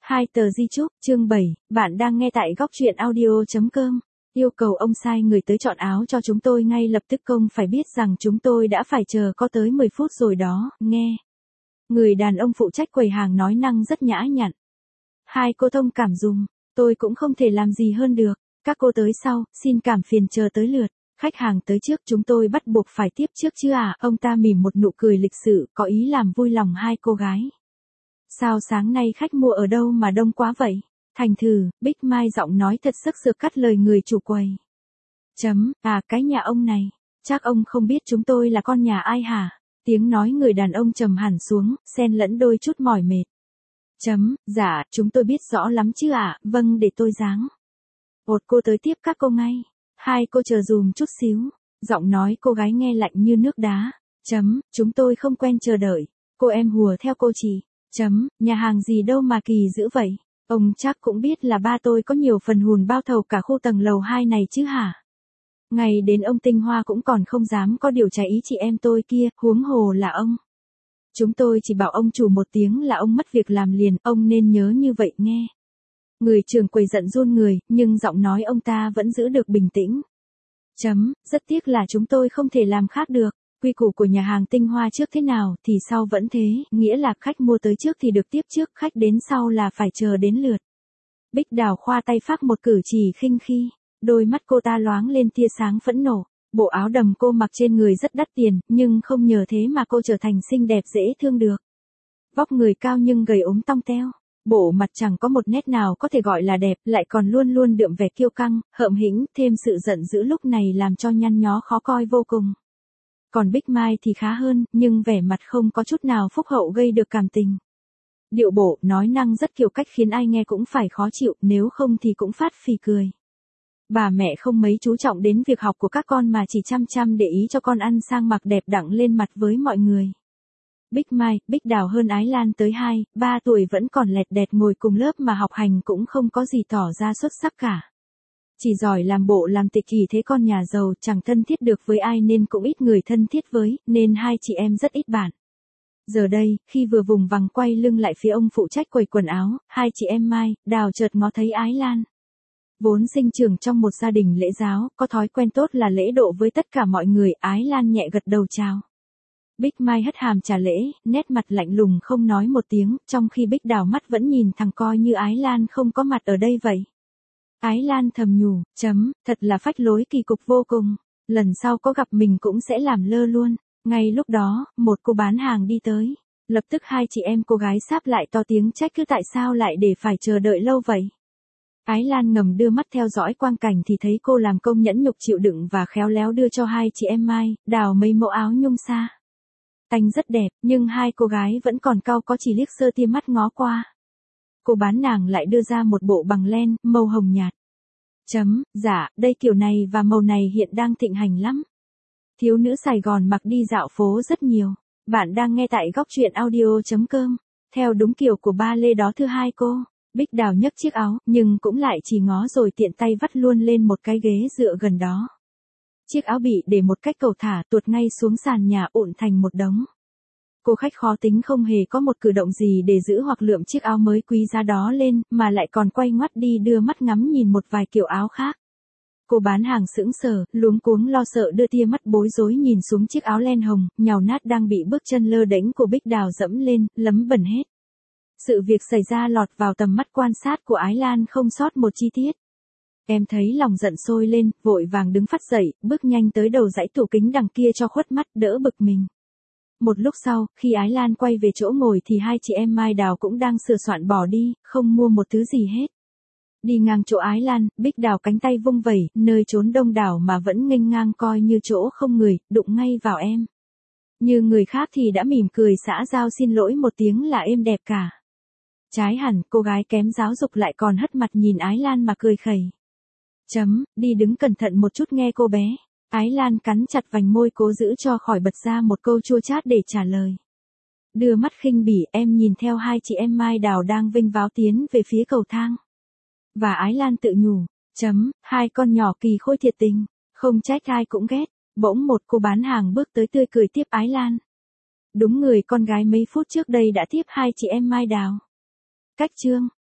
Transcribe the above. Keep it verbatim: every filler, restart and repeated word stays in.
Hai tờ di chúc, chương bảy, bạn đang nghe tại góc truyện audio chấm com. Yêu cầu ông sai người tới chọn áo cho chúng tôi ngay lập tức, công phải biết rằng chúng tôi đã phải chờ có tới mười phút rồi đó, nghe. Người đàn ông phụ trách quầy hàng nói năng rất nhã nhặn. Hai cô thông cảm dùm, tôi cũng không thể làm gì hơn được, các cô tới sau, xin cảm phiền chờ tới lượt. Khách hàng tới trước chúng tôi bắt buộc phải tiếp trước chứ à, ông ta mỉm một nụ cười lịch sự, có ý làm vui lòng hai cô gái. Sao sáng nay khách mua ở đâu mà đông quá vậy? Thành thử, Bích Mai giọng nói thật sức sược cắt lời người chủ quầy. Chấm, à cái nhà ông này, chắc ông không biết chúng tôi là con nhà ai hả? Tiếng nói người đàn ông trầm hẳn xuống, xen lẫn đôi chút mỏi mệt. Chấm, dạ, chúng tôi biết rõ lắm chứ ạ, à? Vâng để tôi giáng. Ột cô tới tiếp các cô ngay. Hai cô chờ dùm chút xíu. Giọng nói cô gái nghe lạnh như nước đá. Chấm, chúng tôi không quen chờ đợi. Cô em hùa theo cô chị. Chấm, nhà hàng gì đâu mà kỳ dữ vậy. Ông chắc cũng biết là ba tôi có nhiều phần hùn bao thầu cả khu tầng lầu hai này chứ hả? Ngày đến ông Tinh Hoa cũng còn không dám có điều trái ý chị em tôi kia, huống hồ là ông. Chúng tôi chỉ bảo ông chủ một tiếng là ông mất việc làm liền, ông nên nhớ như vậy nghe. Người trưởng quầy giận run người, nhưng giọng nói ông ta vẫn giữ được bình tĩnh. Chấm, rất tiếc là chúng tôi không thể làm khác được. Quy củ của nhà hàng Tinh Hoa trước thế nào thì sau vẫn thế, nghĩa là khách mua tới trước thì được tiếp trước, khách đến sau là phải chờ đến lượt. Bích Đào khoa tay phác một cử chỉ khinh khi, đôi mắt cô ta loáng lên tia sáng phẫn nộ. Bộ áo đầm cô mặc trên người rất đắt tiền, nhưng không nhờ thế mà cô trở thành xinh đẹp dễ thương được. Vóc người cao nhưng gầy ốm tong teo, bộ mặt chẳng có một nét nào có thể gọi là đẹp, lại còn luôn luôn đượm vẻ kiêu căng, hợm hĩnh, thêm sự giận dữ lúc này làm cho nhăn nhó khó coi vô cùng. Còn Bích Mai thì khá hơn, nhưng vẻ mặt không có chút nào phúc hậu gây được cảm tình. Điệu bộ, nói năng rất kiêu cách khiến ai nghe cũng phải khó chịu, nếu không thì cũng phát phì cười. Bà mẹ không mấy chú trọng đến việc học của các con mà chỉ chăm chăm để ý cho con ăn sang mặc đẹp đặng lên mặt với mọi người. Bích Mai, Bích Đào hơn Ái Lan tới hai, ba tuổi vẫn còn lẹt đẹt ngồi cùng lớp mà học hành cũng không có gì tỏ ra xuất sắc cả. Chỉ giỏi làm bộ làm tịch kỳ thế, con nhà giàu chẳng thân thiết được với ai nên cũng ít người thân thiết với, nên hai chị em rất ít bạn. Giờ đây, khi vừa vùng vằng quay lưng lại phía ông phụ trách quầy quần áo, hai chị em Mai, Đào chợt ngó thấy Ái Lan. Vốn sinh trưởng trong một gia đình lễ giáo, có thói quen tốt là lễ độ với tất cả mọi người, Ái Lan nhẹ gật đầu chào. Bích Mai hất hàm trả lễ, nét mặt lạnh lùng không nói một tiếng, trong khi Bích Đào mắt vẫn nhìn thẳng coi như Ái Lan không có mặt ở đây vậy. Ái Lan thầm nhủ, chấm, thật là phách lối kỳ cục vô cùng, lần sau có gặp mình cũng sẽ làm lơ luôn. Ngay lúc đó, một cô bán hàng đi tới, lập tức hai chị em cô gái sáp lại to tiếng trách cứ tại sao lại để phải chờ đợi lâu vậy. Ái Lan ngầm đưa mắt theo dõi quang cảnh thì thấy cô làm công nhẫn nhục chịu đựng và khéo léo đưa cho hai chị em Mai, Đào mấy mẫu áo nhung xa. Tanh rất đẹp, nhưng hai cô gái vẫn còn cau có chỉ liếc sơ tia mắt ngó qua. Cô bán nàng lại đưa ra một bộ bằng len, màu hồng nhạt. Chấm, dạ, đây kiểu này và màu này hiện đang thịnh hành lắm. Thiếu nữ Sài Gòn mặc đi dạo phố rất nhiều. Bạn đang nghe tại góc truyện audio chấm com. Theo đúng kiểu của ba lê đó thưa hai cô. Bích Đào nhấc chiếc áo, nhưng cũng lại chỉ ngó rồi tiện tay vắt luôn lên một cái ghế dựa gần đó. Chiếc áo bị để một cách cầu thả tuột ngay xuống sàn nhà ộn thành một đống. Cô khách khó tính không hề có một cử động gì để giữ hoặc lượm chiếc áo mới quý giá đó lên, mà lại còn quay ngoắt đi đưa mắt ngắm nhìn một vài kiểu áo khác. Cô bán hàng sững sờ, luống cuống lo sợ đưa tia mắt bối rối nhìn xuống chiếc áo len hồng, nhàu nát đang bị bước chân lơ đễnh của Bích Đào dẫm lên, lấm bẩn hết. Sự việc xảy ra lọt vào tầm mắt quan sát của Ái Lan không sót một chi tiết. Em thấy lòng giận sôi lên, vội vàng đứng phắt dậy, bước nhanh tới đầu dãy tủ kính đằng kia cho khuất mắt, đỡ bực mình. Một lúc sau, khi Ái Lan quay về chỗ ngồi thì hai chị em Mai Đào cũng đang sửa soạn bỏ đi, không mua một thứ gì hết. Đi ngang chỗ Ái Lan, Bích Đào cánh tay vung vẩy, nơi trốn đông đảo mà vẫn nghênh ngang coi như chỗ không người, đụng ngay vào em. Như người khác thì đã mỉm cười xã giao xin lỗi một tiếng là êm đẹp cả. Trái hẳn, cô gái kém giáo dục lại còn hất mặt nhìn Ái Lan mà cười khẩy. Chấm, đi đứng cẩn thận một chút nghe cô bé. Ái Lan cắn chặt vành môi cố giữ cho khỏi bật ra một câu chua chát để trả lời. Đưa mắt khinh bỉ, em nhìn theo hai chị em Mai Đào đang vinh váo tiến về phía cầu thang. Và Ái Lan tự nhủ, chấm, hai con nhỏ kỳ khôi thiệt tình, không trách ai cũng ghét. Bỗng một cô bán hàng bước tới tươi cười tiếp Ái Lan. Đúng người con gái mấy phút trước đây đã tiếp hai chị em Mai Đào. Cách chương.